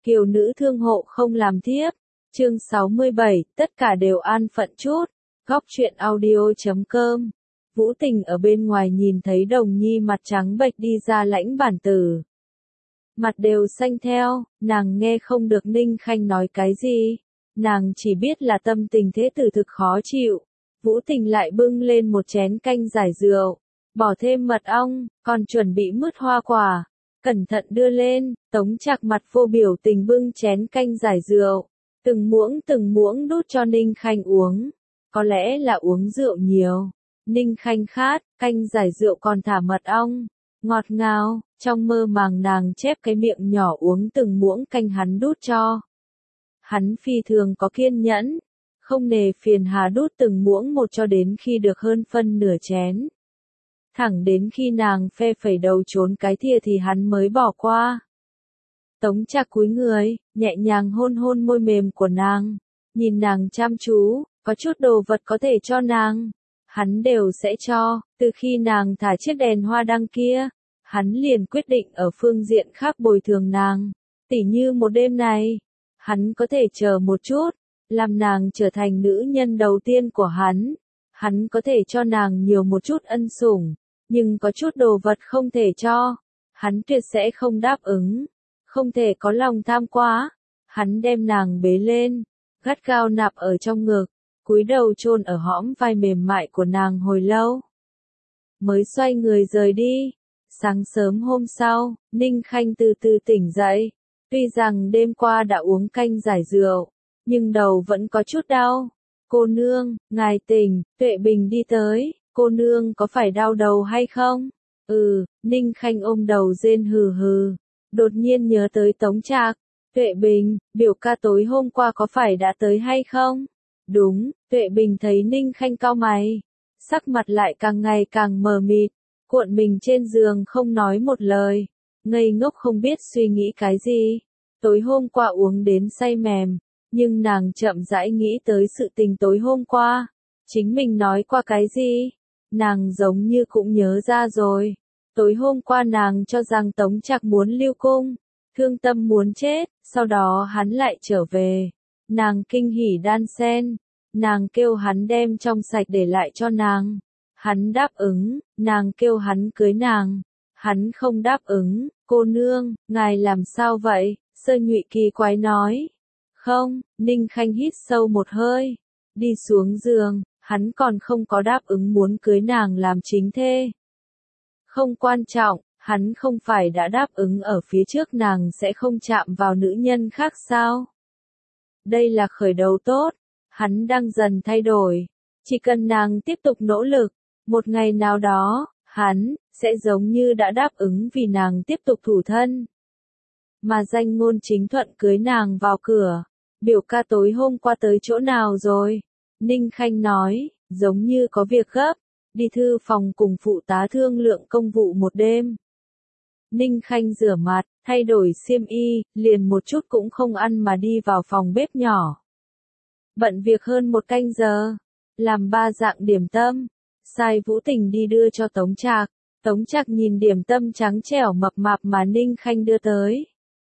Kiều nữ thương hộ không làm thiếp. Chương 67, tất cả đều an phận chút. Góc truyện audio.com. Vũ Tình ở bên ngoài nhìn thấy Đồng Nhi mặt trắng bệch đi ra lãnh bản tử. Mặt đều xanh theo, nàng nghe không được Ninh Khanh nói cái gì. Nàng chỉ biết là tâm tình thế tử thực khó chịu. Vũ Tình lại bưng lên một chén canh giải rượu, bỏ thêm mật ong, còn chuẩn bị mứt hoa quả. Cẩn thận đưa lên, Tống Trạc mặt vô biểu tình bưng chén canh giải rượu. Từng muỗng đút cho Ninh Khanh uống. Có lẽ là uống rượu nhiều. Ninh Khanh khát, canh giải rượu còn thả mật ong. Ngọt ngào, trong mơ màng nàng chép cái miệng nhỏ uống từng muỗng canh hắn đút cho. Hắn phi thường có kiên nhẫn, không nề phiền hà đút từng muỗng một cho đến khi được hơn phân nửa chén. Thẳng đến khi nàng phe phẩy đầu trốn cái thìa thì hắn mới bỏ qua. Tống Trạc cúi người, nhẹ nhàng hôn hôn môi mềm của nàng, nhìn nàng chăm chú, có chút đồ vật có thể cho nàng, hắn đều sẽ cho. Từ khi nàng thả chiếc đèn hoa đăng kia, hắn liền quyết định ở phương diện khác bồi thường nàng. Tỉ như một đêm này, hắn có thể chờ một chút, làm nàng trở thành nữ nhân đầu tiên của hắn. Hắn có thể cho nàng nhiều một chút ân sủng, nhưng có chút đồ vật không thể cho, hắn tuyệt sẽ không đáp ứng. Không thể có lòng tham quá. Hắn đem nàng bế lên, gắt gao nạp ở trong ngực, cúi đầu chôn ở hõm vai mềm mại của nàng hồi lâu. Mới xoay người rời đi. Sáng sớm hôm sau, Ninh Khanh từ từ tỉnh dậy. Tuy rằng đêm qua đã uống canh giải rượu, nhưng đầu vẫn có chút đau. Cô nương, ngài tỉnh, Tuệ Bình đi tới. Cô nương có phải đau đầu hay không? Ninh Khanh ôm đầu rên hừ hừ. Đột nhiên nhớ tới Tống Trạc. Tuệ Bình, biểu ca tối hôm qua có phải đã tới hay không? Đúng. Tuệ Bình thấy Ninh Khanh cau mày, sắc mặt lại càng ngày càng mờ mịt, cuộn mình trên giường không nói một lời, ngây ngốc không biết suy nghĩ cái gì. Tối hôm qua uống đến say mềm, nhưng nàng chậm rãi nghĩ tới sự tình tối hôm qua. Chính mình nói qua cái gì? Nàng giống như cũng nhớ ra rồi. Tối hôm qua nàng cho rằng Tống Trạc muốn lưu cung, thương tâm muốn chết, sau đó hắn lại trở về. Nàng kinh hỉ đan sen, nàng kêu hắn đem trong sạch để lại cho nàng. Hắn đáp ứng, nàng kêu hắn cưới nàng. Hắn không đáp ứng. Cô nương, ngài làm sao vậy? Sơ Nhụy kỳ quái nói. Không. Ninh Khanh hít sâu một hơi, đi xuống giường. Hắn còn không có đáp ứng muốn cưới nàng làm chính thê. Không quan trọng, hắn không phải đã đáp ứng ở phía trước nàng sẽ không chạm vào nữ nhân khác sao? Đây là khởi đầu tốt, hắn đang dần thay đổi. Chỉ cần nàng tiếp tục nỗ lực, một ngày nào đó, hắn sẽ giống như đã đáp ứng vì nàng tiếp tục thủ thân. Mà danh ngôn chính thuận cưới nàng vào cửa. Biểu ca tối hôm qua tới chỗ nào rồi? Ninh Khanh nói, giống như có việc gấp. Đi thư phòng cùng phụ tá thương lượng công vụ một đêm. Ninh Khanh rửa mặt, thay đổi xiêm y, liền một chút cũng không ăn mà đi vào phòng bếp nhỏ. Bận việc hơn một canh giờ, làm 3 dạng điểm tâm, sai Vũ Tình đi đưa cho Tống Trạc. Tống Trạc nhìn điểm tâm trắng trẻo mập mạp mà Ninh Khanh đưa tới.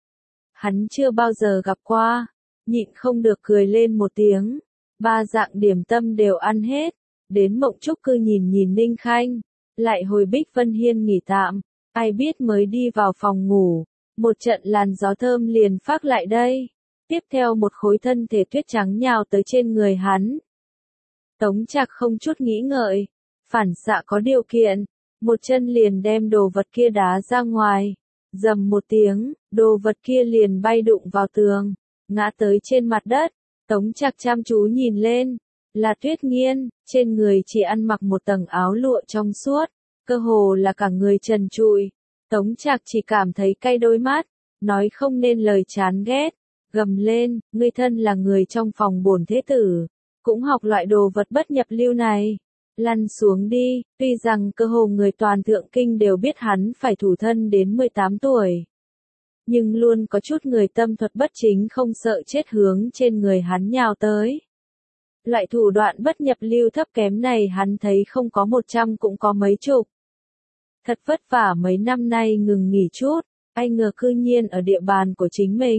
Hắn chưa bao giờ gặp qua, nhịn không được cười lên một tiếng. 3 dạng điểm tâm đều ăn hết. Đến Mộng Trúc Cư nhìn Ninh Khanh, lại hồi Bích Vân Hiên nghỉ tạm, ai biết mới đi vào phòng ngủ, một trận làn gió thơm liền phác lại đây, tiếp theo một khối thân thể tuyết trắng nhào tới trên người hắn. Tống Trạc không chút nghĩ ngợi, phản xạ có điều kiện, một chân liền đem đồ vật kia đá ra ngoài, rầm một tiếng, đồ vật kia liền bay đụng vào tường, ngã tới trên mặt đất. Tống Trạc chăm chú nhìn lên, là Tuyết Nghiên, trên người chỉ ăn mặc một tầng áo lụa trong suốt, cơ hồ là cả người trần trụi. Tống Trạc chỉ cảm thấy cay đôi mắt, nói không nên lời chán ghét, gầm lên, ngươi thân là người trong phòng bổn thế tử, cũng học loại đồ vật bất nhập lưu này. Lăn xuống đi. Tuy rằng cơ hồ người toàn thượng kinh đều biết hắn phải thủ thân đến 18 tuổi. Nhưng luôn có chút người tâm thuật bất chính không sợ chết hướng trên người hắn nhào tới. Loại thủ đoạn bất nhập lưu thấp kém này hắn thấy không có 100 cũng có mấy chục. Thật vất vả mấy năm nay ngừng nghỉ chút, ai ngờ cư nhiên ở địa bàn của chính mình.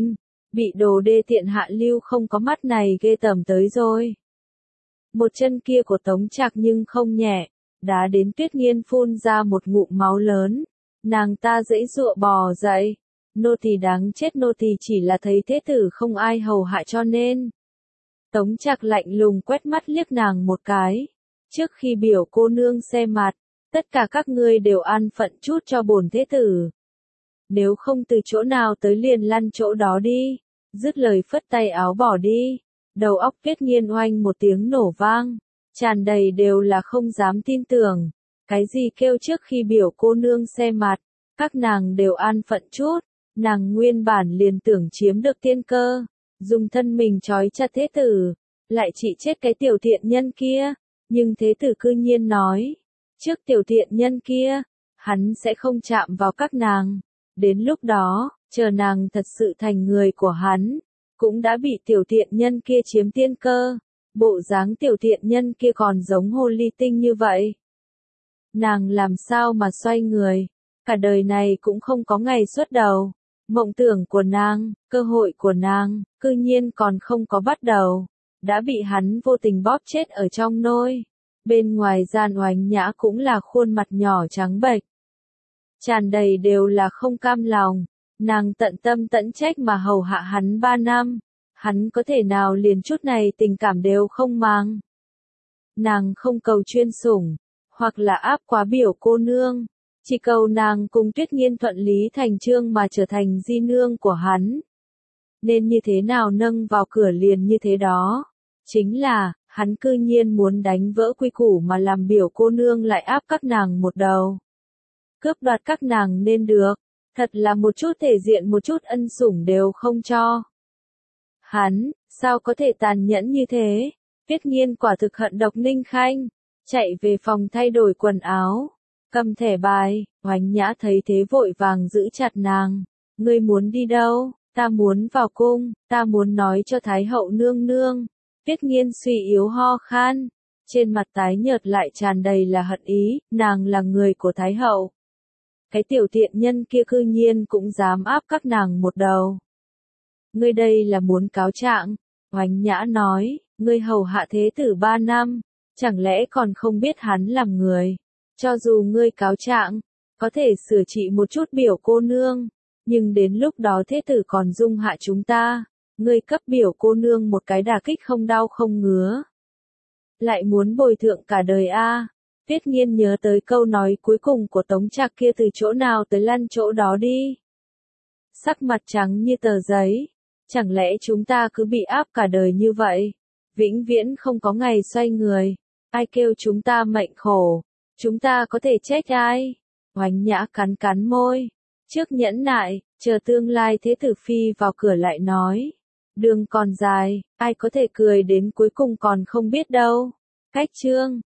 Bị đồ đê tiện hạ lưu không có mắt này ghê tởm tới rồi. Một chân kia của Tống Trạc nhưng không nhẹ, đá đến Tuyết Nghiên phun ra một ngụm máu lớn. Nàng ta giãy giụa bò dậy. Nô tỳ đáng chết, nô tỳ chỉ là thấy thế tử không ai hầu hạ cho nên. Tống Trạc lạnh lùng quét mắt liếc nàng một cái. Trước khi biểu cô nương xem mặt, tất cả các ngươi đều an phận chút cho bổn thế tử. Nếu không từ chỗ nào tới liền lăn chỗ đó đi. Dứt lời phất tay áo bỏ đi. Đầu óc Tuyết Nghiên oanh một tiếng nổ vang. Tràn đầy đều là không dám tin tưởng. Cái gì kêu trước khi biểu cô nương xem mặt, các nàng đều an phận chút. Nàng nguyên bản liền tưởng chiếm được tiên cơ. Dùng thân mình trói chặt thế tử. Lại chỉ chết cái tiểu thiện nhân kia. Nhưng thế tử cư nhiên nói. Trước tiểu thiện nhân kia, hắn sẽ không chạm vào các nàng. Đến lúc đó, chờ nàng thật sự thành người của hắn, cũng đã bị tiểu thiện nhân kia chiếm tiên cơ. Bộ dáng tiểu thiện nhân kia còn giống hồ ly tinh như vậy. Nàng làm sao mà xoay người, cả đời này cũng không có ngày xuất đầu. Mộng tưởng của nàng, cơ hội của nàng, cư nhiên còn không có bắt đầu. Đã bị hắn vô tình bóp chết ở trong nôi. Bên ngoài Gian Oánh Nhã cũng là khuôn mặt nhỏ trắng bệch. Tràn đầy đều là không cam lòng. Nàng tận tâm tận trách mà hầu hạ hắn 3 năm. Hắn có thể nào liền chút này tình cảm đều không mang. Nàng không cầu chuyên sủng, hoặc là áp quá biểu cô nương. Chỉ cầu nàng cùng Tuyết Nghiên thuận lý thành chương mà trở thành di nương của hắn. Nên như thế nào nâng vào cửa liền như thế đó. Chính là, hắn cư nhiên muốn đánh vỡ quy củ mà làm biểu cô nương lại áp các nàng một đầu. Cướp đoạt các nàng nên được, thật là một chút thể diện một chút ân sủng đều không cho. Hắn, sao có thể tàn nhẫn như thế? Tuyết Nghiên quả thực hận độc Ninh Khanh, chạy về phòng thay đổi quần áo, cầm thẻ bài. Oánh Nhã thấy thế vội vàng giữ chặt nàng. Ngươi muốn đi đâu? Ta muốn vào cung, ta muốn nói cho Thái hậu nương nương. Tuyết Nghiên suy yếu ho khan, trên mặt tái nhợt lại tràn đầy là hận ý, nàng là người của Thái hậu. Cái tiểu tiện nhân kia cư nhiên cũng dám áp các nàng một đầu. Ngươi đây là muốn cáo trạng? Oánh Nhã nói, ngươi hầu hạ thế tử 3 năm, chẳng lẽ còn không biết hắn làm người? Cho dù ngươi cáo trạng, có thể sửa trị một chút biểu cô nương, nhưng đến lúc đó thế tử còn dung hạ chúng ta. Ngươi cấp biểu cô nương một cái đả kích không đau không ngứa. Lại muốn bồi thượng cả đời a. Tuyết Nghiên nhớ tới câu nói cuối cùng của Tống Trạc kia từ chỗ nào tới lăn chỗ đó đi. Sắc mặt trắng như tờ giấy. Chẳng lẽ chúng ta cứ bị áp cả đời như vậy? Vĩnh viễn không có ngày xoay người. Ai kêu chúng ta mệnh khổ? Chúng ta có thể trách ai? Oánh Nhã cắn cắn môi. Trước nhẫn nại, chờ tương lai thế tử phi vào cửa lại nói. Đường còn dài, ai có thể cười đến cuối cùng còn không biết đâu. Cách chương